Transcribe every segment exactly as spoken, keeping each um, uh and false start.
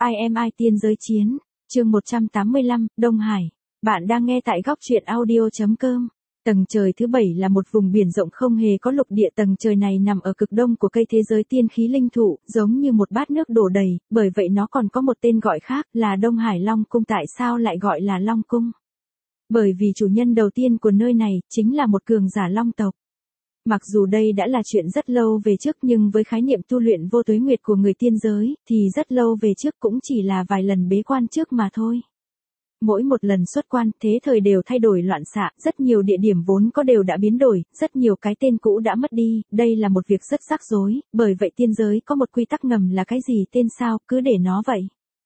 I am I tiên giới chiến, chương một trăm tám mươi lăm, Đông Hải. Bạn đang nghe tại góc truyện audio chấm com. Tầng trời thứ bảy là một vùng biển rộng không hề có lục địa. Tầng trời này nằm ở cực đông của cây thế giới tiên khí linh thụ, giống như một bát nước đổ đầy, bởi vậy nó còn có một tên gọi khác là Đông Hải Long Cung. Tại sao lại gọi là Long Cung? Bởi vì chủ nhân đầu tiên của nơi này chính là một cường giả Long tộc. Mặc dù đây đã là chuyện rất lâu về trước, nhưng với khái niệm tu luyện vô tuế nguyệt của người tiên giới, thì rất lâu về trước cũng chỉ là vài lần bế quan trước mà thôi. Mỗi một lần xuất quan, thế thời đều thay đổi loạn xạ, rất nhiều địa điểm vốn có đều đã biến đổi, rất nhiều cái tên cũ đã mất đi, đây là một việc rất rắc rối, bởi vậy tiên giới có một quy tắc ngầm là cái gì tên sao, cứ để nó vậy.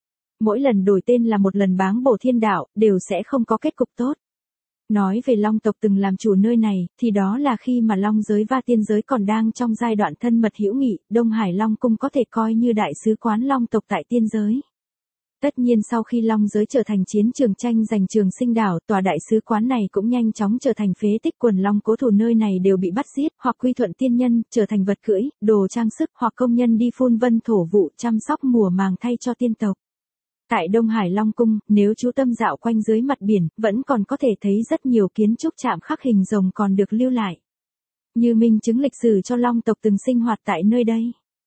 Mỗi lần đổi tên là một lần báng bổ thiên đạo, đều sẽ không có kết cục tốt. Nói về Long tộc từng làm chủ nơi này, thì đó là khi mà Long giới và tiên giới còn đang trong giai đoạn thân mật hữu nghị, Đông Hải Long Cung có thể coi như đại sứ quán Long tộc tại tiên giới. Tất nhiên sau khi Long giới trở thành chiến trường tranh giành Trường Sinh đảo, tòa đại sứ quán này cũng nhanh chóng trở thành phế tích. Quần Long cố thủ nơi này đều bị bắt giết, hoặc quy thuận tiên nhân, trở thành vật cưỡi, đồ trang sức, hoặc công nhân đi phun vân thổ vụ, chăm sóc mùa màng thay cho tiên tộc. Tại Đông Hải Long Cung, nếu chú tâm dạo quanh dưới mặt biển, vẫn còn có thể thấy rất nhiều kiến trúc chạm khắc hình rồng còn được lưu lại, như minh chứng lịch sử cho Long tộc từng sinh hoạt tại nơi đây.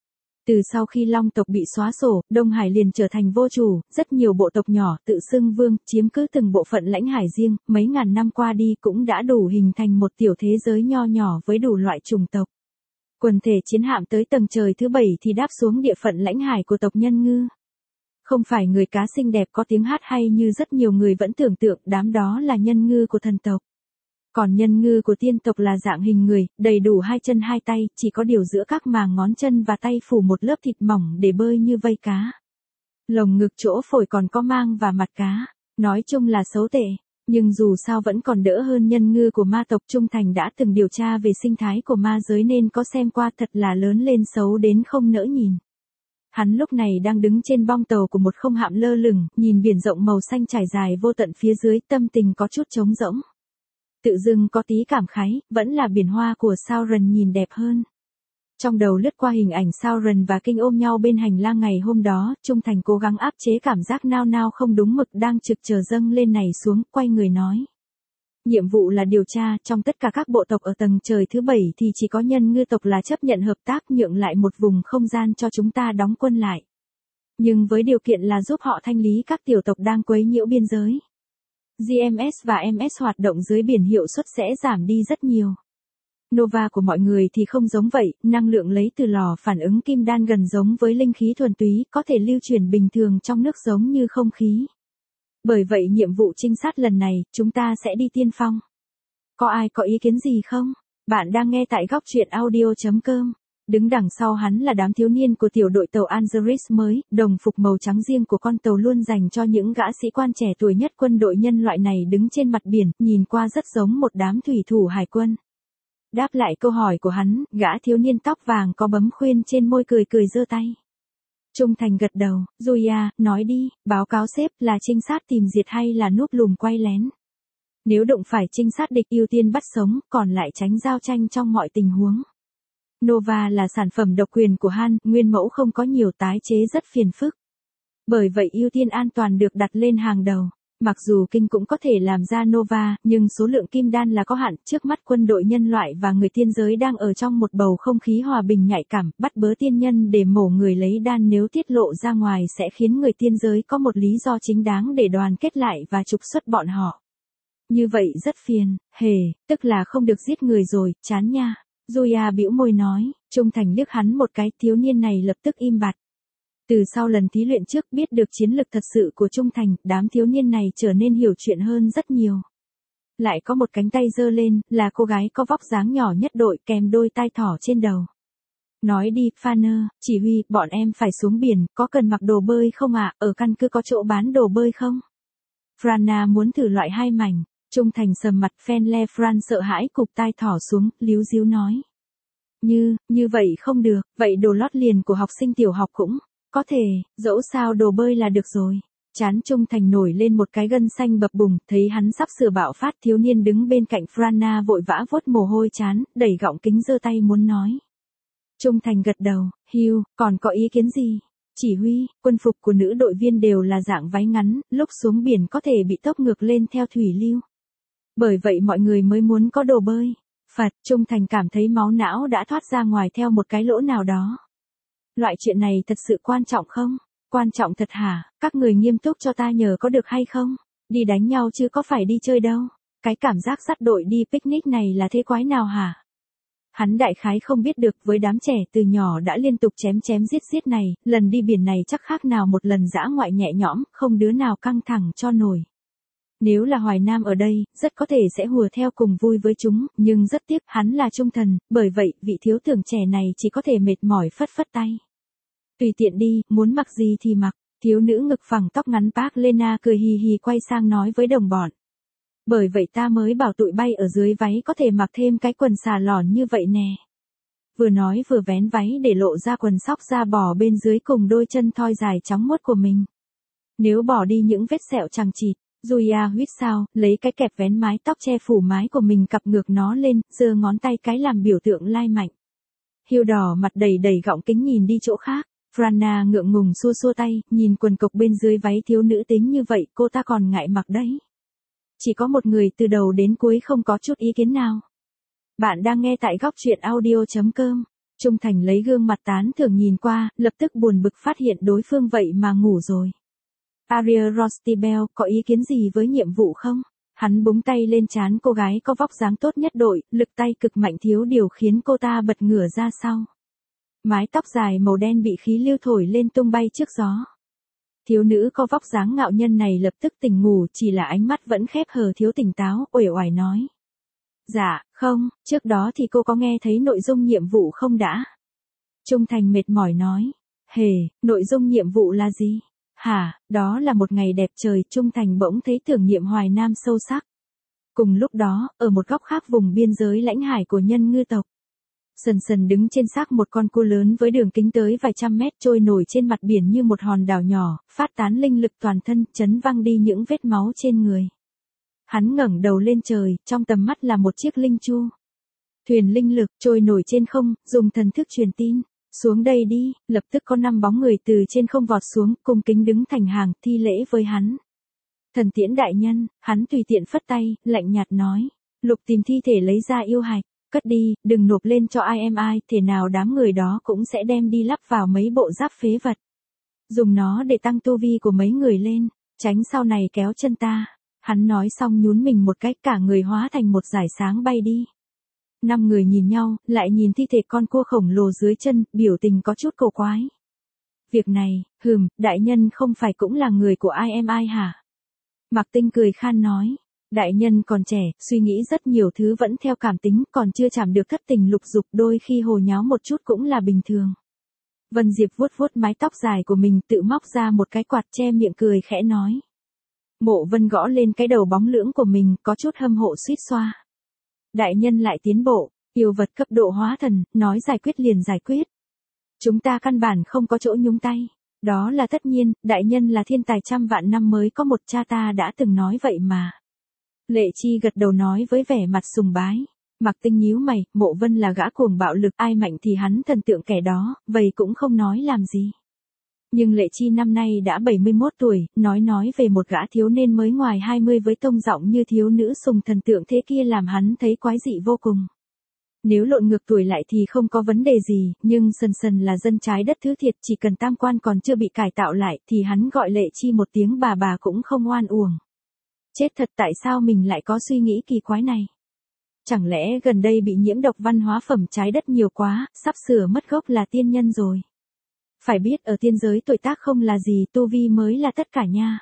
Từ sau khi Long tộc bị xóa sổ, Đông Hải liền trở thành vô chủ, rất nhiều bộ tộc nhỏ tự xưng vương, chiếm cứ từng bộ phận lãnh hải riêng, mấy ngàn năm qua đi cũng đã đủ hình thành một tiểu thế giới nho nhỏ với đủ loại chủng tộc. Quần thể chiến hạm tới tầng trời thứ bảy thì đáp xuống địa phận lãnh hải của tộc Nhân Ngư. Không phải người cá xinh đẹp có tiếng hát hay như rất nhiều người vẫn tưởng tượng, đám đó là nhân ngư của thần tộc. Còn nhân ngư của tiên tộc là dạng hình người, đầy đủ hai chân hai tay, chỉ có điều giữa các màng ngón chân và tay phủ một lớp thịt mỏng để bơi như vây cá. Lồng ngực chỗ phổi còn có mang và mặt cá, nói chung là xấu tệ, nhưng dù sao vẫn còn đỡ hơn nhân ngư của ma tộc. Trung Thành đã từng điều tra về sinh thái của ma giới nên có xem qua, thật là lớn lên xấu đến không nỡ nhìn. Hắn lúc này đang đứng trên bong tàu của một không hạm lơ lửng, nhìn biển rộng màu xanh trải dài vô tận phía dưới, tâm tình có chút trống rỗng. Tự dưng có tí cảm khái, vẫn là biển hoa của Sauron nhìn đẹp hơn. Trong đầu lướt qua hình ảnh Sauron và Kinh ôm nhau bên hành lang ngày hôm đó, Trung Thành cố gắng áp chế cảm giác nao nao không đúng mực đang trực chờ dâng lên này xuống, quay người nói. Nhiệm vụ là điều tra, trong tất cả các bộ tộc ở tầng trời thứ bảy thì chỉ có Nhân Ngư tộc là chấp nhận hợp tác nhượng lại một vùng không gian cho chúng ta đóng quân lại. Nhưng với điều kiện là giúp họ thanh lý các tiểu tộc đang quấy nhiễu biên giới. giê em ét và em ét hoạt động dưới biển hiệu suất sẽ giảm đi rất nhiều. Nova của mọi người thì không giống vậy, năng lượng lấy từ lò phản ứng kim đan gần giống với linh khí thuần túy, có thể lưu chuyển bình thường trong nước giống như không khí. Bởi vậy nhiệm vụ trinh sát lần này, chúng ta sẽ đi tiên phong. Có ai có ý kiến gì không? Bạn đang nghe tại góc truyện audio chấm com. Đứng đằng sau hắn là đám thiếu niên của tiểu đội tàu Angeris mới, đồng phục màu trắng riêng của con tàu luôn dành cho những gã sĩ quan trẻ tuổi nhất quân đội nhân loại này, đứng trên mặt biển, nhìn qua rất giống một đám thủy thủ hải quân. Đáp lại câu hỏi của hắn, gã thiếu niên tóc vàng có bấm khuyên trên môi cười cười giơ tay. Trung Thành gật đầu, Julia, nói đi, báo cáo sếp, là trinh sát tìm diệt hay là núp lùm quay lén? Nếu đụng phải trinh sát địch ưu tiên bắt sống, còn lại tránh giao tranh trong mọi tình huống. Nova là sản phẩm độc quyền của Han, nguyên mẫu không có nhiều, tái chế rất phiền phức. Bởi vậy ưu tiên an toàn được đặt lên hàng đầu. Mặc dù Kinh cũng có thể làm ra Nova, nhưng số lượng kim đan là có hạn, trước mắt quân đội nhân loại và người tiên giới đang ở trong một bầu không khí hòa bình nhạy cảm, bắt bớ tiên nhân để mổ người lấy đan nếu tiết lộ ra ngoài sẽ khiến người tiên giới có một lý do chính đáng để đoàn kết lại và trục xuất bọn họ. Như vậy rất phiền, hề, tức là không được giết người rồi, chán nha. Julia bĩu môi nói. Trung Thành liếc hắn một cái, thiếu niên này lập tức im bặt. Từ sau lần thí luyện trước biết được chiến lực thật sự của Trung Thành, đám thiếu niên này trở nên hiểu chuyện hơn rất nhiều. Lại có một cánh tay giơ lên, là cô gái có vóc dáng nhỏ nhất đội kèm đôi tai thỏ trên đầu. Nói đi, Fanner, chỉ huy, bọn em phải xuống biển, có cần mặc đồ bơi không ạ, ở căn cứ có chỗ bán đồ bơi không? Franna muốn thử loại hai mảnh. Trung Thành sầm mặt, Fenle Fran sợ hãi cụp tai thỏ xuống, líu díu nói. Như, như vậy không được, vậy đồ lót liền của học sinh tiểu học cũng có thể, dẫu sao đồ bơi là được rồi. Chán Trung Thành nổi lên một cái gân xanh bập bùng, thấy hắn sắp sửa bạo phát, thiếu niên đứng bên cạnh Franna vội vã vuốt mồ hôi chán, đẩy gọng kính giơ tay muốn nói. Trung Thành gật đầu, Hugh, còn có ý kiến gì? Chỉ huy, quân phục của nữ đội viên đều là dạng váy ngắn, lúc xuống biển có thể bị tốc ngược lên theo thủy lưu. Bởi vậy mọi người mới muốn có đồ bơi. Phật, Trung Thành cảm thấy máu não đã thoát ra ngoài theo một cái lỗ nào đó. Loại chuyện này thật sự quan trọng không? Quan trọng thật hả? Các người nghiêm túc cho ta nhờ có được hay không? Đi đánh nhau chứ có phải đi chơi đâu. Cái cảm giác dắt đội đi picnic này là thế quái nào hả? Hắn đại khái không biết được với đám trẻ từ nhỏ đã liên tục chém chém giết giết này, lần đi biển này chắc khác nào một lần dã ngoại nhẹ nhõm, không đứa nào căng thẳng cho nổi. Nếu là Hoài Nam ở đây, rất có thể sẽ hùa theo cùng vui với chúng, nhưng rất tiếc hắn là trung thần, bởi vậy vị thiếu tưởng trẻ này chỉ có thể mệt mỏi phất phất tay. Tùy tiện đi, muốn mặc gì thì mặc, thiếu nữ ngực phẳng tóc ngắn Park Lena cười hì hì quay sang nói với đồng bọn. Bởi vậy ta mới bảo tụi bay ở dưới váy có thể mặc thêm cái quần xà lòn như vậy nè. Vừa nói vừa vén váy để lộ ra quần sóc da bò bên dưới cùng đôi chân thoi dài chóng muốt của mình. Nếu bỏ đi những vết sẹo chằng chịt, Julia huýt sao, lấy cái kẹp vén mái tóc che phủ mái của mình cặp ngược nó lên, giơ ngón tay cái làm biểu tượng lai mạnh. Hiêu đỏ mặt đầy đầy gọng kính nhìn đi chỗ khác, Franna ngượng ngùng xua xua tay, nhìn quần cộc bên dưới váy thiếu nữ tính như vậy cô ta còn ngại mặc đấy. Chỉ có một người từ đầu đến cuối không có chút ý kiến nào. Bạn đang nghe tại góc truyện audio chấm com. Trung Thành lấy gương mặt tán thưởng nhìn qua, lập tức buồn bực phát hiện đối phương vậy mà ngủ rồi. Ariel Rostibel có ý kiến gì với nhiệm vụ không? Hắn búng tay lên trán cô gái có vóc dáng tốt nhất đội, lực tay cực mạnh thiếu điều khiến cô ta bật ngửa ra sau. Mái tóc dài màu đen bị khí lưu thổi lên tung bay trước gió. Thiếu nữ có vóc dáng ngạo nhân này lập tức tỉnh ngủ, chỉ là ánh mắt vẫn khép hờ thiếu tỉnh táo, uể oải nói. Dạ, không, trước đó thì cô có nghe thấy nội dung nhiệm vụ không đã? Trung Thành mệt mỏi nói. Hề, nội dung nhiệm vụ là gì? Hả, đó là một ngày đẹp trời, Trung Thành bỗng thấy tưởng niệm Hoài Nam sâu sắc. Cùng lúc đó, ở một góc khác vùng biên giới lãnh hải của nhân ngư tộc. Sần sần đứng trên xác một con cua lớn với đường kính tới vài trăm mét trôi nổi trên mặt biển như một hòn đảo nhỏ, phát tán linh lực toàn thân, chấn văng đi những vết máu trên người. Hắn ngẩng đầu lên trời, trong tầm mắt là một chiếc linh chu. Thuyền linh lực trôi nổi trên không, dùng thần thức truyền tin. Xuống đây đi, lập tức có năm bóng người từ trên không vọt xuống, cung kính đứng thành hàng, thi lễ với hắn. Thần tiễn đại nhân, hắn tùy tiện phất tay, lạnh nhạt nói. Lục tìm thi thể lấy ra yêu hạch, cất đi, đừng nộp lên cho ai em ai, thể nào đám người đó cũng sẽ đem đi lắp vào mấy bộ giáp phế vật. Dùng nó để tăng tu vi của mấy người lên, tránh sau này kéo chân ta. Hắn nói xong nhún mình một cách cả người hóa thành một dải sáng bay đi. Năm người nhìn nhau, lại nhìn thi thể con cua khổng lồ dưới chân, biểu tình có chút cổ quái. Việc này, hừm, đại nhân không phải cũng là người của ai em ai hả? Mạc Tinh cười khan nói. Đại nhân còn trẻ, suy nghĩ rất nhiều thứ vẫn theo cảm tính, còn chưa chạm được thất tình lục dục, đôi khi hồ nháo một chút cũng là bình thường. Vân Diệp vuốt vuốt mái tóc dài của mình, tự móc ra một cái quạt che miệng cười khẽ nói. Mộ Vân gõ lên cái đầu bóng lưỡng của mình, có chút hâm hộ suýt xoa. Đại nhân lại tiến bộ, yêu vật cấp độ hóa thần, nói giải quyết liền giải quyết. Chúng ta căn bản không có chỗ nhúng tay. Đó là tất nhiên, đại nhân là thiên tài trăm vạn năm mới có một, cha ta đã từng nói vậy mà. Lệ Chi gật đầu nói với vẻ mặt sùng bái. Mạc Tinh nhíu mày, Mộ Vân là gã cuồng bạo lực, ai mạnh thì hắn thần tượng kẻ đó, vậy cũng không nói làm gì. Nhưng Lệ Chi năm nay đã bảy mươi mốt tuổi, nói nói về một gã thiếu niên mới ngoài hai mươi với tông giọng như thiếu nữ sùng thần tượng thế kia làm hắn thấy quái dị vô cùng. Nếu lộn ngược tuổi lại thì không có vấn đề gì, nhưng Sần Sần là dân trái đất thứ thiệt, chỉ cần tam quan còn chưa bị cải tạo lại thì hắn gọi Lệ Chi một tiếng bà bà cũng không oan uổng. Chết thật, tại sao mình lại có suy nghĩ kỳ quái này? Chẳng lẽ gần đây bị nhiễm độc văn hóa phẩm trái đất nhiều quá, sắp sửa mất gốc là tiên nhân rồi. Phải biết ở tiên giới tuổi tác không là gì, tu vi mới là tất cả nha.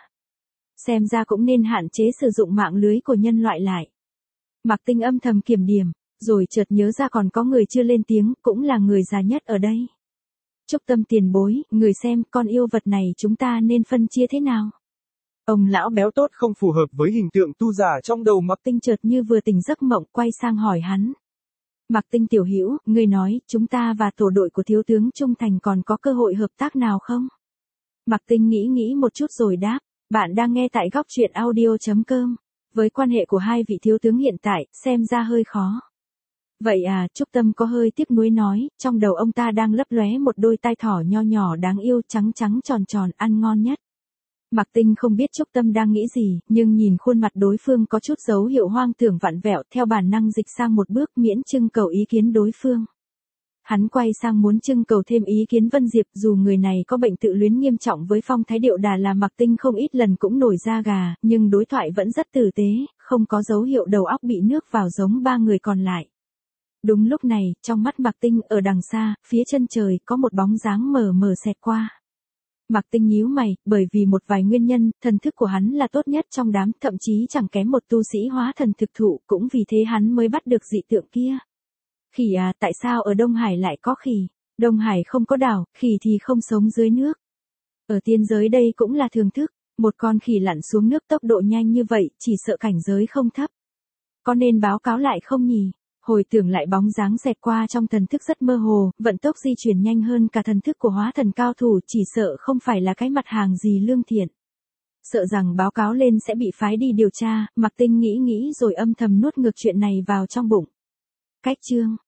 Xem ra cũng nên hạn chế sử dụng mạng lưới của nhân loại lại. Mạc Tinh âm thầm kiểm điểm, rồi chợt nhớ ra còn có người chưa lên tiếng, cũng là người già nhất ở đây. Trúc Tâm tiền bối, người xem con yêu vật này chúng ta nên phân chia thế nào? Ông lão béo tốt không phù hợp với hình tượng tu giả trong đầu Mạc Tinh chợt như vừa tỉnh giấc mộng, quay sang hỏi hắn. Mạc Tinh tiểu hữu, ngươi nói, chúng ta và tổ đội của thiếu tướng Trung Thành còn có cơ hội hợp tác nào không? Mạc Tinh nghĩ nghĩ một chút rồi đáp, bạn đang nghe tại góc truyện audio chấm com. Với quan hệ của hai vị thiếu tướng hiện tại, xem ra hơi khó. Vậy à, Trúc Tâm có hơi tiếc nuối nói, trong đầu ông ta đang lấp lóe một đôi tai thỏ nho nhỏ đáng yêu trắng trắng tròn tròn ăn ngon nhất. Mạc Tinh không biết Trúc Tâm đang nghĩ gì, nhưng nhìn khuôn mặt đối phương có chút dấu hiệu hoang tưởng vặn vẹo, theo bản năng dịch sang một bước miễn trưng cầu ý kiến đối phương. Hắn quay sang muốn trưng cầu thêm ý kiến Vân Diệp, dù người này có bệnh tự luyến nghiêm trọng với phong thái điệu đà làm Mạc Tinh không ít lần cũng nổi da gà, nhưng đối thoại vẫn rất tử tế, không có dấu hiệu đầu óc bị nước vào giống ba người còn lại. Đúng lúc này, trong mắt Mạc Tinh ở đằng xa, phía chân trời có một bóng dáng mờ mờ xẹt qua. Mạc Tinh nhíu mày, bởi vì một vài nguyên nhân, thần thức của hắn là tốt nhất trong đám, thậm chí chẳng kém một tu sĩ hóa thần thực thụ, cũng vì thế hắn mới bắt được dị tượng kia. Khỉ à, tại sao ở Đông Hải lại có khỉ? Đông Hải không có đảo, khỉ thì không sống dưới nước. Ở tiên giới đây cũng là thường thức, một con khỉ lặn xuống nước tốc độ nhanh như vậy, chỉ sợ cảnh giới không thấp. Có nên báo cáo lại không nhỉ? Hồi tưởng lại bóng dáng xẹt qua trong thần thức rất mơ hồ, vận tốc di chuyển nhanh hơn cả thần thức của hóa thần cao thủ, chỉ sợ không phải là cái mặt hàng gì lương thiện. Sợ rằng báo cáo lên sẽ bị phái đi điều tra, Mạc Tinh nghĩ nghĩ rồi âm thầm nuốt ngược chuyện này vào trong bụng. Cách chương